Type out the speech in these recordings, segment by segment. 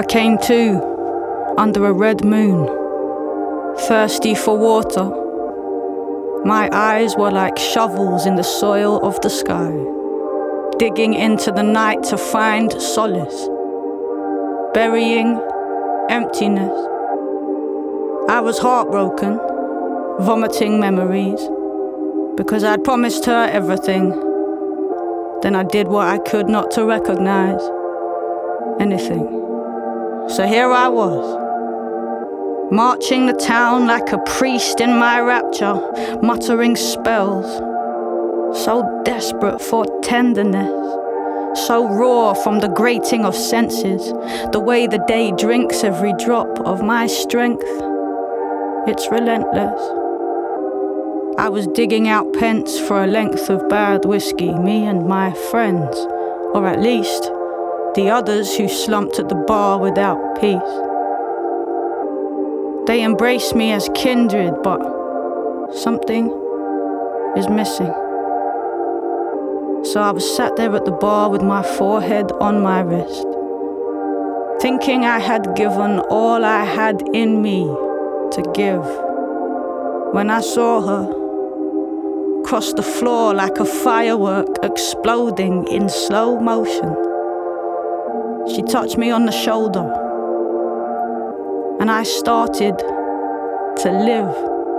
came to under a red moon, thirsty for water. My eyes were like shovels in the soil of the sky, digging into the night to find solace, burying emptiness. I was heartbroken, vomiting memories, because I'd promised her everything. Then I did what I could not to recognize anything. So here I was, marching the town like a priest in my rapture, muttering spells, so desperate for tenderness, so raw from the grating of senses, the way the day drinks every drop of my strength. It's relentless. I was digging out pence for a length of bad whiskey, me and my friends, or at least the others who slumped at the bar without peace. They embrace me as kindred, but something is missing. So I was sat there at the bar with my forehead on my wrist, thinking I had given all I had in me to give, when I saw her cross the floor like a firework exploding in slow motion. She touched me on the shoulder, and I started to live.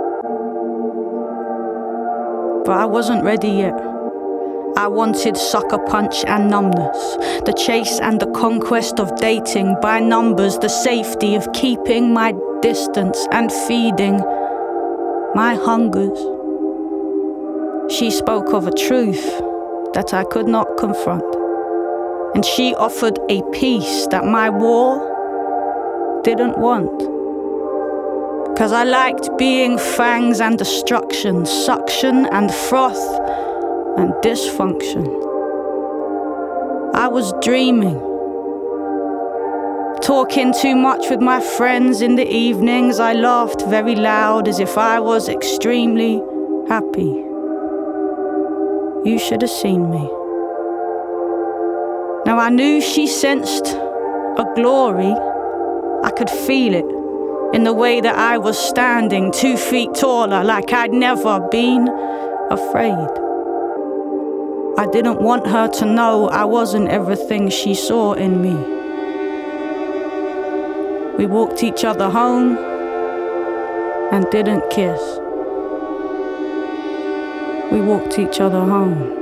But I wasn't ready yet. I wanted sucker punch and numbness, the chase and the conquest of dating by numbers, the safety of keeping my distance and feeding my hungers. She spoke of a truth that I could not confront, and she offered a peace that my war didn't want. 'Cause I liked being fangs and destruction, suction and froth and dysfunction. I was dreaming, talking too much with my friends in the evenings. I laughed very loud as if I was extremely happy. You should have seen me. Now I knew she sensed a glory. I could feel it in the way that I was standing 2 feet taller, like I'd never been afraid. I didn't want her to know I wasn't everything she saw in me. We walked each other home and didn't kiss. We walked each other home.